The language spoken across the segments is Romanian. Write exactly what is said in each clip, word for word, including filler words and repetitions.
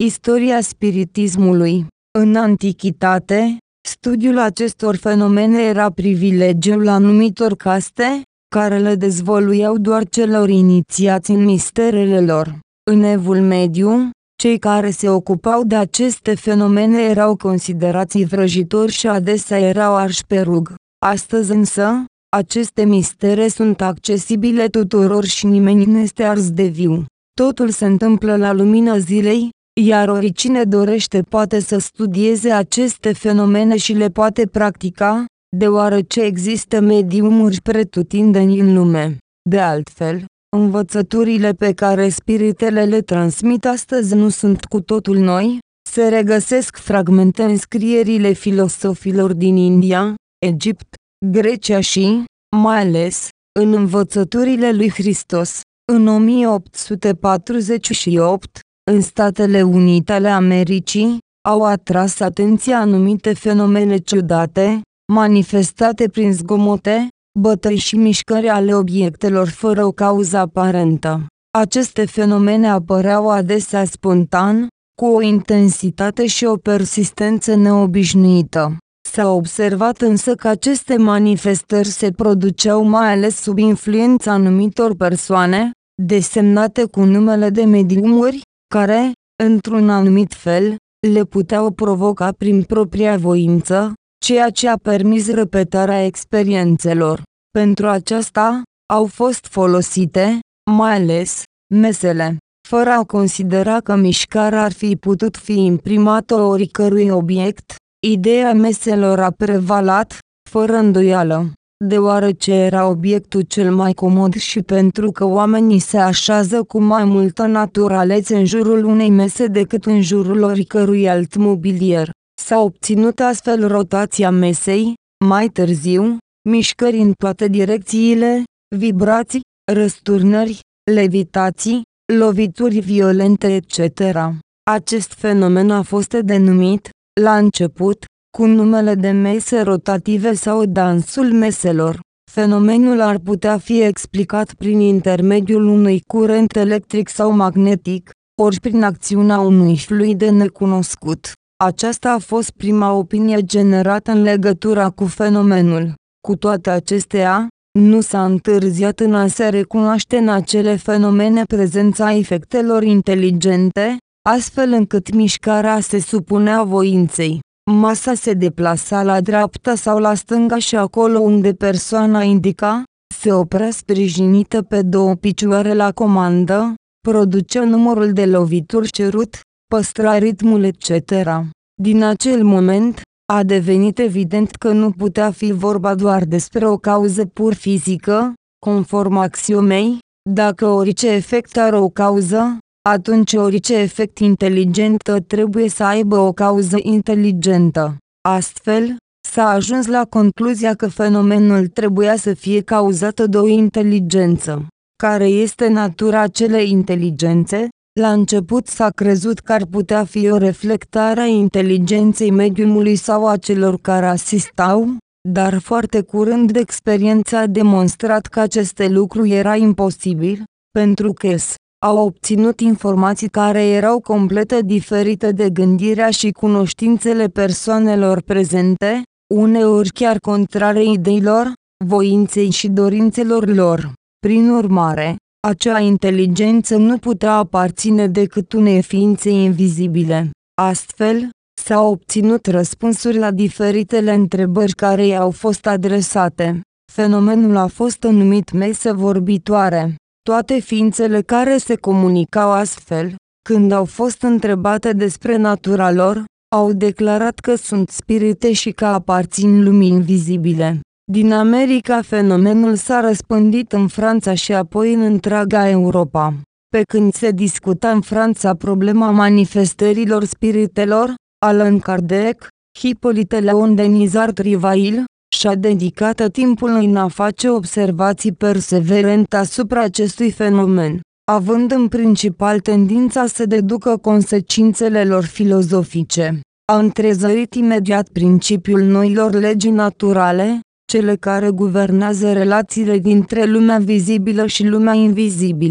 Istoria spiritismului. În antichitate, studiul acestor fenomene era privilegiul anumitor caste, care le dezvăluiau doar celor inițiați în misterele lor. În Evul Mediu, cei care se ocupau de aceste fenomene erau considerați vrăjitori și adesea erau arși pe rug. Astăzi însă, aceste mistere sunt accesibile tuturor și nimeni nu este ars de viu. Totul se întâmplă la lumina zilei, iar oricine dorește poate să studieze aceste fenomene și le poate practica, deoarece există mediumuri pretutindeni în lume. De altfel, învățăturile pe care spiritele le transmit astăzi nu sunt cu totul noi, se regăsesc fragmente în scrierile filosofilor din India, Egipt, Grecia și, mai ales, în învățăturile lui Hristos. În o mie opt sute patruzeci și opt, în Statele Unite ale Americii, au atras atenția anumite fenomene ciudate, manifestate prin zgomote, bătăi și mișcări ale obiectelor fără o cauză aparentă. Aceste fenomene apăreau adesea spontan, cu o intensitate și o persistență neobișnuită. S-a observat însă că aceste manifestări se produceau mai ales sub influența anumitor persoane, desemnate cu numele de mediumuri, care, într-un anumit fel, le puteau provoca prin propria voință, ceea ce a permis repetarea experiențelor. Pentru aceasta, au fost folosite, mai ales, mesele. Fără a considera că mișcarea ar fi putut fi imprimată oricărui obiect, ideea meselor a prevalat, fără îndoială, deoarece era obiectul cel mai comod și pentru că oamenii se așează cu mai multă naturalețe în jurul unei mese decât în jurul oricărui alt mobilier. S-a obținut astfel rotația mesei, mai târziu, mișcări în toate direcțiile, vibrații, răsturnări, levitații, lovituri violente et cetera. Acest fenomen a fost denumit, la început, cu numele de mese rotative sau dansul meselor. Fenomenul ar putea fi explicat prin intermediul unui curent electric sau magnetic, ori prin acțiunea unui fluid necunoscut. Aceasta a fost prima opinie generată în legătură cu fenomenul. Cu toate acestea, nu s-a întârziat în a se recunoaște în acele fenomene prezența efectelor inteligente, astfel încât mișcarea se supunea voinței. Masa se deplasa la dreapta sau la stânga și acolo unde persoana indica, se oprea sprijinită pe două picioare la comandă, producea numărul de lovituri cerut, păstra ritmul et cetera. Din acel moment, a devenit evident că nu putea fi vorba doar despre o cauză pur fizică, conform axiomei, dacă orice efect are o cauză, atunci orice efect inteligent trebuie să aibă o cauză inteligentă. Astfel, s-a ajuns la concluzia că fenomenul trebuia să fie cauzat de o inteligență. Care este natura acelei inteligențe? La început s-a crezut că ar putea fi o reflectare a inteligenței mediumului sau a celor care asistau, dar foarte curând experiența a demonstrat că aceste lucruri era imposibil, pentru că s au obținut informații care erau complet diferite de gândirea și cunoștințele persoanelor prezente, uneori chiar contrare ideilor, voinței și dorințelor lor. Prin urmare, acea inteligență nu putea aparține decât unei ființe invizibile. Astfel, s-au obținut răspunsuri la diferitele întrebări care i-au fost adresate. Fenomenul a fost numit mese vorbitoare. Toate ființele care se comunicau astfel, când au fost întrebate despre natura lor, au declarat că sunt spirite și că aparțin lumii invizibile. Din America fenomenul s-a răspândit în Franța și apoi în întreaga Europa. Pe când se discuta în Franța problema manifestărilor spiritelor, Allan Kardec, Hippolyte Léon Denis Rivail, și-a dedicat timpul în a face observații perseverente asupra acestui fenomen, având în principal tendința să deducă consecințele lor filozofice. A întrezărit imediat principiul noilor legi naturale, cele care guvernează relațiile dintre lumea vizibilă și lumea invizibilă.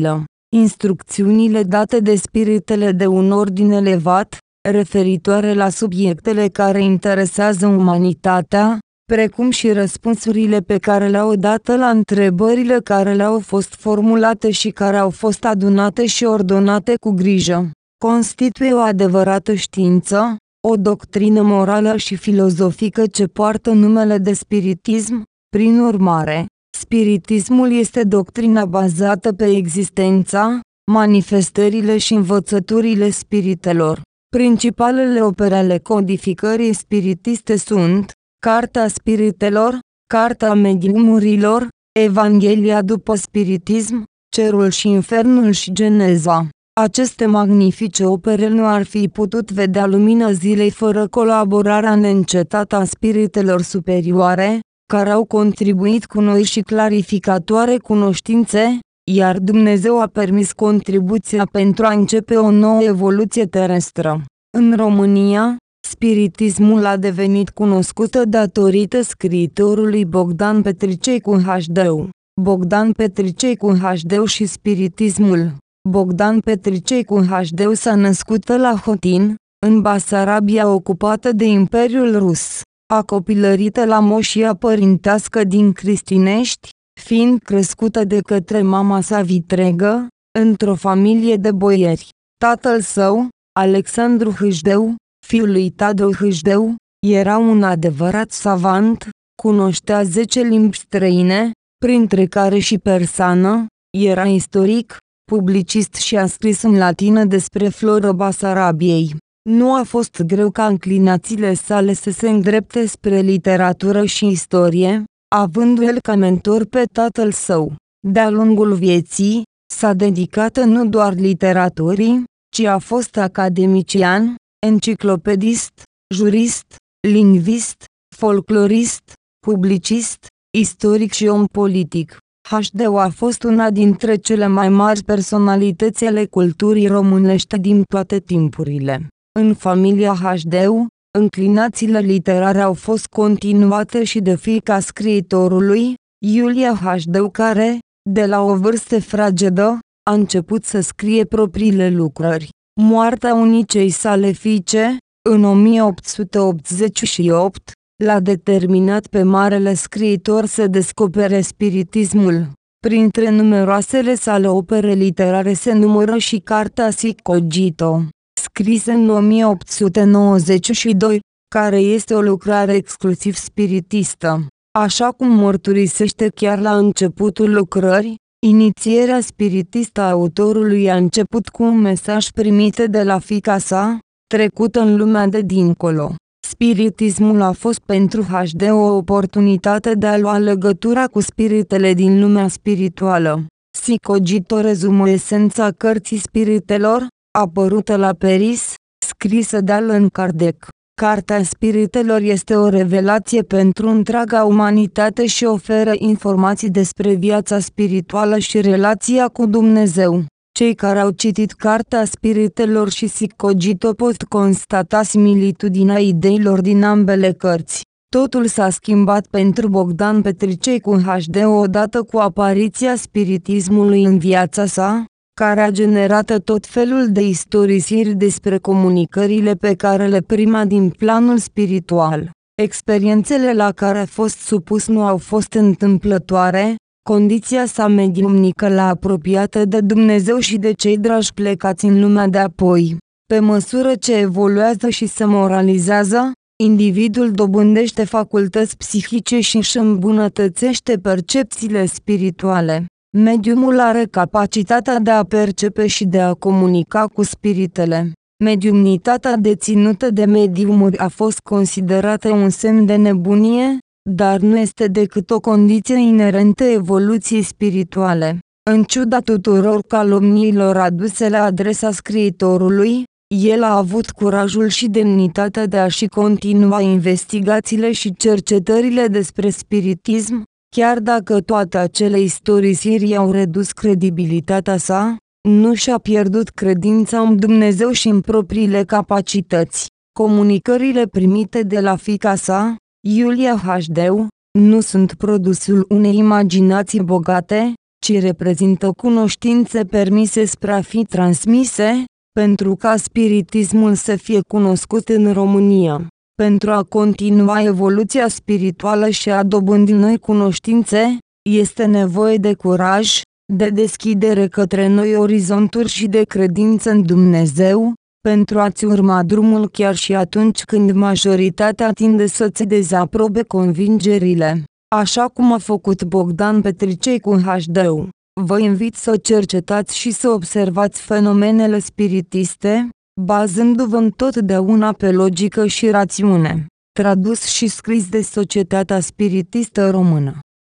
Instrucțiunile date de spiritele de un ordin elevat, referitoare la subiectele care interesează umanitatea, precum și răspunsurile pe care le-au dat la întrebările care le-au fost formulate și care au fost adunate și ordonate cu grijă, constituie o adevărată știință, o doctrină morală și filozofică ce poartă numele de spiritism. Prin urmare, spiritismul este doctrina bazată pe existența, manifestările și învățăturile spiritelor. Principalele opere ale codificării spiritiste sunt Cartea Spiritelor, Cartea Mediumurilor, Evanghelia după spiritism, Cerul și Infernul și Geneza. Aceste magnifice opere nu ar fi putut vedea lumina zilei fără colaborarea neîncetată a spiritelor superioare, care au contribuit cu noi și clarificatoare cunoștințe, iar Dumnezeu a permis contribuția pentru a începe o nouă evoluție terestră. În România, spiritismul a devenit cunoscută datorită scriitorului Bogdan Petricei cu H D U. Bogdan Petricei cu H D U și spiritismul. Bogdan Petricei cu H D U s-a născut la Hotin, în Basarabia ocupată de Imperiul Rus. A copilărit la moșia părintească din Cristinești, fiind crescută de către mama sa vitregă, într-o familie de boieri. Tatăl său, Alexandru Hâșdeu, fiul lui Tadeu Hâșdeu, era un adevărat savant, cunoștea zece limbi străine, printre care și persană, era istoric, publicist și a scris în latină despre flora Basarabiei. Nu a fost greu ca înclinațiile sale să se îndrepte spre literatură și istorie, având el ca mentor pe tatăl său. De-a lungul vieții, s-a dedicat nu doar literaturii, ci a fost academician, enciclopedist, jurist, lingvist, folclorist, publicist, istoric și om politic. H D U a fost una dintre cele mai mari personalități ale culturii românești din toate timpurile. În familia H D U, înclinațiile literare au fost continuate și de fiica scriitorului, Iulia H D U, care, de la o vârstă fragedă, a început să scrie propriile lucrări. Moartea unicei sale fiice, în o mie opt sute optzeci și opt, l-a determinat pe marele scriitor să descopere spiritismul. Printre numeroasele sale opere literare se numără și cartea Sic Cogito, scrisă în o mie opt sute nouăzeci și doi, care este o lucrare exclusiv spiritistă. Așa cum mărturisește chiar la începutul lucrării, inițierea spiritistă a autorului a început cu un mesaj primit de la fiica sa, trecută în lumea de dincolo. Spiritismul a fost pentru H D O o oportunitate de a lua legătura cu spiritele din lumea spirituală. Sic Cogito rezumă esența cărții spiritelor, apărută la Paris, scrisă de Allan Kardec. Cartea spiritelor este o revelație pentru întreaga umanitate și oferă informații despre viața spirituală și relația cu Dumnezeu. Cei care au citit Cartea Spiritelor și Sic Cogito pot constata similitudinea ideilor din ambele cărți. Totul s-a schimbat pentru Bogdan Petricei cu H D O odată cu apariția spiritismului în viața sa, care a generat tot felul de istorisiri despre comunicările pe care le prima din planul spiritual. Experiențele la care a fost supus nu au fost întâmplătoare, condiția sa mediumnică l-a apropiat de Dumnezeu și de cei dragi plecați în lumea de apoi. Pe măsură ce evoluează și se moralizează, individul dobândește facultăți psihice și își îmbunătățește percepțiile spirituale. Mediumul are capacitatea de a percepe și de a comunica cu spiritele. Mediumnitatea deținută de mediumuri a fost considerată un semn de nebunie, dar nu este decât o condiție inerentă evoluției spirituale. În ciuda tuturor calomniilor aduse la adresa scriitorului, el a avut curajul și demnitatea de a-și continua investigațiile și cercetările despre spiritism, chiar dacă toate acele istorisiri au redus credibilitatea sa, nu și-a pierdut credința în Dumnezeu și în propriile capacități. Comunicările primite de la fiica sa, Iulia H D U, nu sunt produsul unei imaginații bogate, ci reprezintă cunoștințe permise spre a fi transmise, pentru ca spiritismul să fie cunoscut în România. Pentru a continua evoluția spirituală și a dobândi noi cunoștințe, este nevoie de curaj, de deschidere către noi orizonturi și de credință în Dumnezeu, pentru a-ți urma drumul chiar și atunci când majoritatea tinde să-ți dezaprobe convingerile, așa cum a făcut Bogdan Petricei cu H D-ul. Vă invit să cercetați și să observați fenomenele spiritiste, bazându-vă întotdeauna pe logică și rațiune. Tradus și scris de Societatea Spiritistă Română.